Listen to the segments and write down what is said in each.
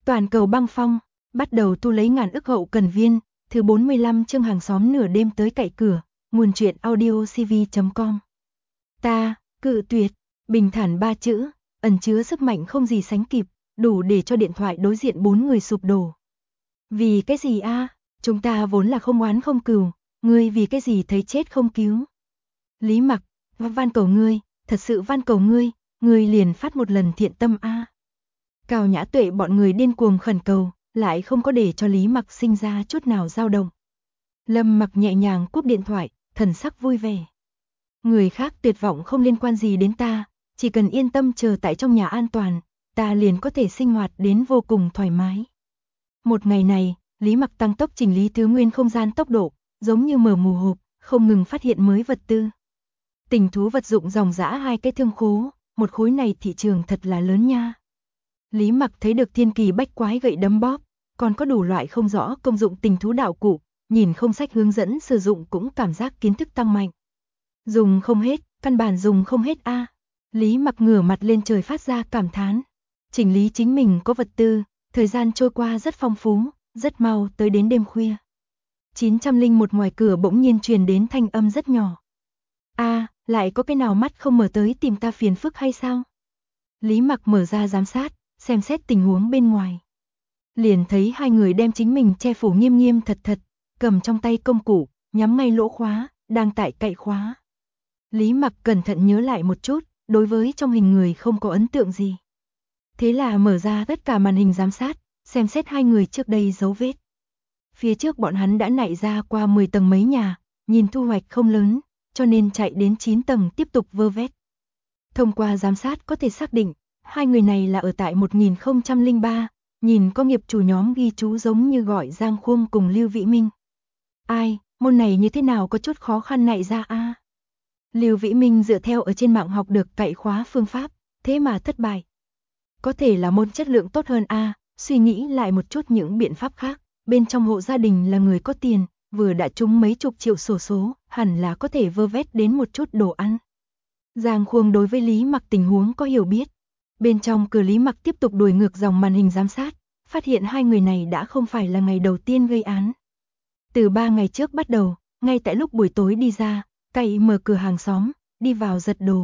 Toàn cầu băng phong, bắt đầu tu lấy ngàn ức hậu cần viên, thứ 45 chương hàng xóm nửa đêm tới cậy cửa, nguồn truyện audiocv.com. Ta, cự tuyệt, bình thản 3 chữ, ẩn chứa sức mạnh không gì sánh kịp, đủ để cho điện thoại đối diện 4 người sụp đổ. Vì cái gì a? Chúng ta vốn là không oán không cừu, ngươi vì cái gì thấy chết không cứu? Lý Mặc, van cầu ngươi, thật sự van cầu ngươi liền phát một lần thiện tâm a. Cao Nhã Tuệ bọn người điên cuồng khẩn cầu, lại không có để cho Lý Mặc sinh ra chút nào dao động. Lâm Mặc nhẹ nhàng cúp điện thoại, thần sắc vui vẻ. Người khác tuyệt vọng không liên quan gì đến ta, chỉ cần yên tâm chờ tại trong nhà an toàn, ta liền có thể sinh hoạt đến vô cùng thoải mái. Một ngày này, Lý Mặc tăng tốc chỉnh lý thứ nguyên không gian tốc độ, giống như mở mù hộp, không ngừng phát hiện mới vật tư. Tình thú vật dụng dòng dã 2 cái thương khố, một khối này thị trường thật là lớn nha. Lý Mặc thấy được thiên kỳ bách quái gậy đấm bóp, còn có đủ loại không rõ công dụng tình thú đạo cụ, nhìn không sách hướng dẫn sử dụng cũng cảm giác kiến thức tăng mạnh. Dùng không hết, căn bản dùng không hết a. Lý Mặc ngửa mặt lên trời phát ra cảm thán. Chỉnh lý chính mình có vật tư, thời gian trôi qua rất phong phú, rất mau tới đến đêm khuya. 901 ngoài cửa bỗng nhiên truyền đến thanh âm rất nhỏ. A, lại có cái nào mắt không mở tới tìm ta phiền phức hay sao? Lý Mặc mở ra giám sát, xem xét tình huống bên ngoài. Liền thấy hai người đem chính mình che phủ nghiêm nghiêm thật thật, cầm trong tay công cụ, nhắm ngay lỗ khóa, đang tại cậy khóa. Lý Mặc cẩn thận nhớ lại một chút, đối với trong hình người không có ấn tượng gì. Thế là mở ra tất cả màn hình giám sát, xem xét hai người trước đây dấu vết. Phía trước bọn hắn đã nạy ra qua 10 tầng mấy nhà, nhìn thu hoạch không lớn, cho nên chạy đến 9 tầng tiếp tục vơ vét. Thông qua giám sát có thể xác định, hai người này là ở tại 1003, nhìn có nghiệp chủ nhóm ghi chú giống như gọi Giang Khuông cùng Lưu Vĩ Minh. Ai, môn này như thế nào có chút khó khăn nạy ra a. Lưu Vĩ Minh dựa theo ở trên mạng học được cậy khóa phương pháp, thế mà thất bại. Có thể là môn chất lượng tốt hơn a, suy nghĩ lại một chút những biện pháp khác, bên trong hộ gia đình là người có tiền, vừa đã trúng mấy chục triệu xổ số, hẳn là có thể vơ vét đến một chút đồ ăn. Giang Khuông đối với Lý Mặc tình huống có hiểu biết. Bên trong cửa Lý Mặc tiếp tục đuổi ngược dòng màn hình giám sát, phát hiện hai người này đã không phải là ngày đầu tiên gây án. Từ 3 ngày trước bắt đầu, ngay tại lúc buổi tối đi ra, cậy mở cửa hàng xóm, đi vào giật đồ.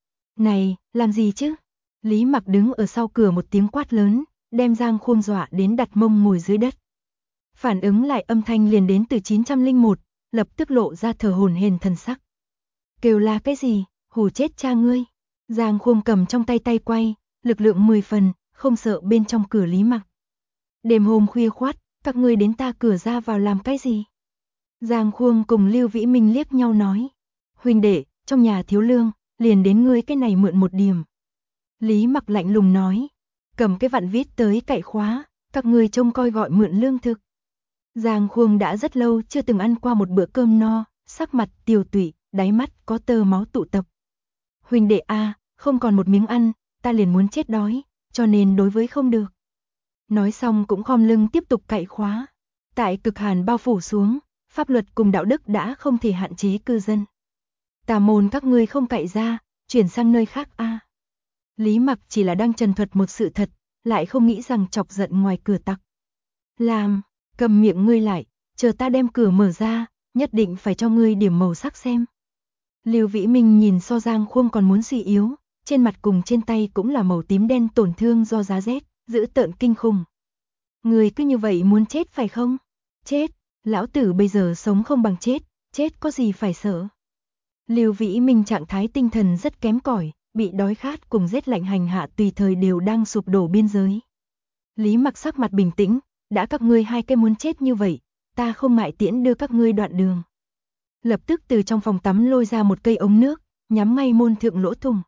Này, làm gì chứ? Lý Mặc đứng ở sau cửa một tiếng quát lớn, đem Giang Khuông dọa đến đặt mông ngồi dưới đất. Phản ứng lại âm thanh liền đến từ 901, lập tức lộ ra thở hổn hển thần sắc. Kêu la cái gì, hù chết cha ngươi. Giang Khuông cầm trong tay tay quay, lực lượng 10 phần, không sợ bên trong cửa Lý Mặc. Đêm hôm khuya khoắt, các ngươi đến ta cửa ra vào làm cái gì? Giang Khuông cùng Lưu Vĩ Minh liếc nhau nói. Huynh đệ, trong nhà thiếu lương, liền đến ngươi cái này mượn một điểm. Lý Mặc lạnh lùng nói. Cầm cái vặn vít tới cậy khóa, các ngươi trông coi gọi mượn lương thực. Giang Khuông đã rất lâu chưa từng ăn qua một bữa cơm no, sắc mặt tiều tụy, đáy mắt có tơ máu tụ tập. Huynh đệ a, không còn một miếng ăn, ta liền muốn chết đói, cho nên đối với không được. Nói xong cũng khom lưng tiếp tục cậy khóa. Tại cực hàn bao phủ xuống, pháp luật cùng đạo đức đã không thể hạn chế cư dân. Tà môn các ngươi không cậy ra, chuyển sang nơi khác a. Lý Mặc chỉ là đang trần thuật một sự thật, lại không nghĩ rằng chọc giận ngoài cửa tặc. Làm, cầm miệng ngươi lại, chờ ta đem cửa mở ra, nhất định phải cho ngươi điểm màu sắc xem. Lưu Vĩ Minh nhìn so Giang Khuông còn muốn suy yếu, trên mặt cùng trên tay cũng là màu tím đen tổn thương do giá rét, dữ tợn kinh khủng. Người cứ như vậy muốn chết phải không? Chết, lão tử bây giờ sống không bằng chết, chết có gì phải sợ. Lưu Vĩ Minh trạng thái tinh thần rất kém cỏi, bị đói khát cùng rét lạnh hành hạ tùy thời đều đang sụp đổ biên giới. Lý Mặc sắc mặt bình tĩnh, đã các ngươi hai cái muốn chết như vậy, ta không ngại tiễn đưa các ngươi đoạn đường. Lập tức từ trong phòng tắm lôi ra một cây ống nước, nhắm ngay môn thượng lỗ thủng.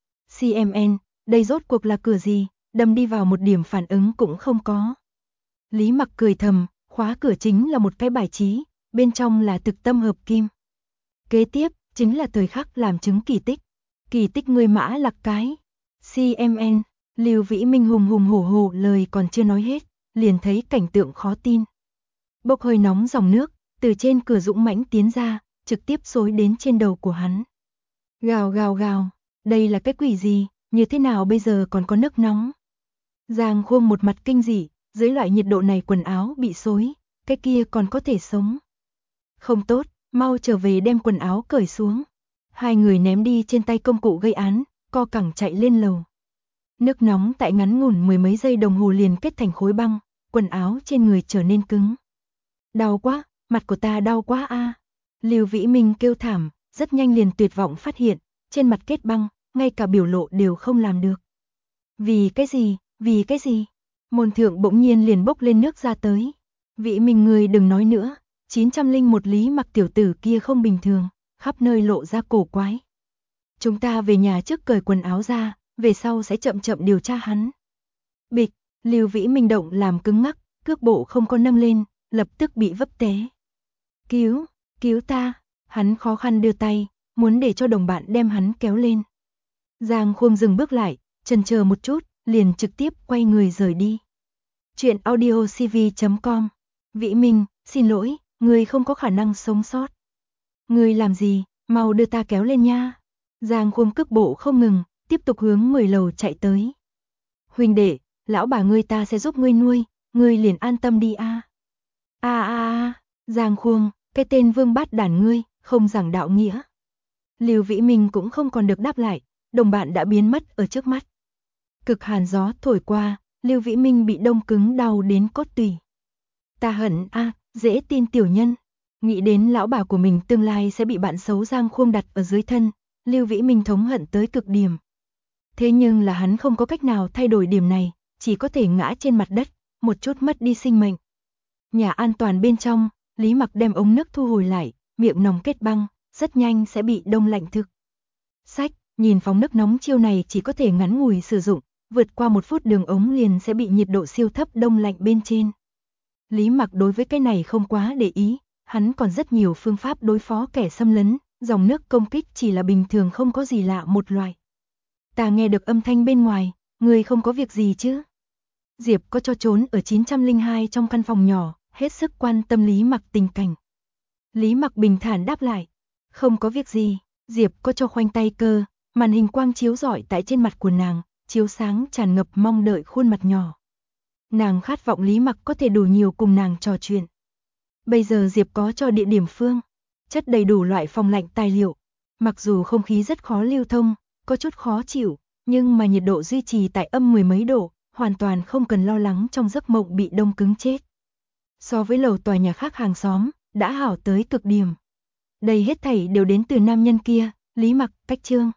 CMN, đây rốt cuộc là cửa gì, đâm đi vào một điểm phản ứng cũng không có. Lý Mặc cười thầm, khóa cửa chính là một cái bài trí, bên trong là thực tâm hợp kim. Kế tiếp, chính là thời khắc làm chứng kỳ tích. Kỳ tích ngươi mã lạc cái. CMN, Lưu Vĩ Minh hùng hùng hổ hổ lời còn chưa nói hết, liền thấy cảnh tượng khó tin. Bốc hơi nóng dòng nước, từ trên cửa dũng mãnh tiến ra, trực tiếp xối đến trên đầu của hắn. Gào gào gào, đây là cái quỷ gì, như thế nào bây giờ còn có nước nóng? Giang Khuông một mặt kinh dị, dưới loại nhiệt độ này quần áo bị xối, cái kia còn có thể sống. Không tốt, mau trở về đem quần áo cởi xuống. Hai người ném đi trên tay công cụ gây án, co cẳng chạy lên lầu. Nước nóng tại ngắn ngủn mười mấy giây đồng hồ liền kết thành khối băng, quần áo trên người trở nên cứng. Đau quá, mặt của ta đau quá a. Lưu Vĩ Minh kêu thảm, rất nhanh liền tuyệt vọng phát hiện, trên mặt kết băng, ngay cả biểu lộ đều không làm được. Vì cái gì, vì cái gì? Môn thượng bỗng nhiên liền bốc lên nước ra tới. Vĩ Minh người đừng nói nữa, 901 Lý Mặc tiểu tử kia không bình thường, khắp nơi lộ ra cổ quái. Chúng ta về nhà trước cởi quần áo ra, về sau sẽ chậm chậm điều tra hắn. Bịch, Lưu Vĩ Minh động làm cứng ngắc, cước bộ không có nâng lên, lập tức bị vấp té. Cứu, cứu ta, hắn khó khăn đưa tay, muốn để cho đồng bạn đem hắn kéo lên. Giang Khuông dừng bước lại, chần chờ một chút, liền trực tiếp quay người rời đi. Chuyện audiocv.com. Vĩ Minh, xin lỗi, ngươi không có khả năng sống sót. Ngươi làm gì, mau đưa ta kéo lên nha. Giang Khuông cước bộ không ngừng, tiếp tục hướng 10 lầu chạy tới. Huynh đệ, lão bà ngươi ta sẽ giúp ngươi nuôi, ngươi liền an tâm đi a. Giang Khuông, cái tên vương bát đản ngươi, không giảng đạo nghĩa. Lưu Vĩ Minh cũng không còn được đáp lại, đồng bạn đã biến mất ở trước mắt. Cực hàn gió thổi qua, Lưu Vĩ Minh bị đông cứng đau đến cốt tủy. Ta hận dễ tin tiểu nhân. Nghĩ đến lão bà của mình tương lai sẽ bị bạn xấu Giang Khuông đặt ở dưới thân, Lưu Vĩ Minh thống hận tới cực điểm. Thế nhưng là hắn không có cách nào thay đổi điểm này, chỉ có thể ngã trên mặt đất, một chút mất đi sinh mệnh. Nhà an toàn bên trong, Lý Mặc đem ống nước thu hồi lại, miệng nòng kết băng, rất nhanh sẽ bị đông lạnh thực. Sách, nhìn phóng nước nóng chiêu này chỉ có thể ngắn ngủi sử dụng, vượt qua 1 phút đường ống liền sẽ bị nhiệt độ siêu thấp đông lạnh bên trên. Lý Mặc đối với cái này không quá để ý, hắn còn rất nhiều phương pháp đối phó kẻ xâm lấn, dòng nước công kích chỉ là bình thường không có gì lạ một loại. Ta nghe được âm thanh bên ngoài, người không có việc gì chứ? Diệp có cho trốn ở 902 trong căn phòng nhỏ, hết sức quan tâm Lý Mặc tình cảnh. Lý Mặc bình thản đáp lại, không có việc gì. Diệp có cho khoanh tay cơ, màn hình quang chiếu rọi tại trên mặt của nàng, chiếu sáng tràn ngập mong đợi khuôn mặt nhỏ. Nàng khát vọng Lý Mặc có thể đủ nhiều cùng nàng trò chuyện. Bây giờ Diệp có cho địa điểm phương, chất đầy đủ loại phòng lạnh tài liệu. Mặc dù không khí rất khó lưu thông, có chút khó chịu, nhưng mà nhiệt độ duy trì tại âm 10 mấy độ, hoàn toàn không cần lo lắng trong giấc mộng bị đông cứng chết. So với lầu tòa nhà khác hàng xóm, đã hảo tới cực điểm. Đây hết thảy đều đến từ nam nhân kia, Lý Mặc, Cách Chương.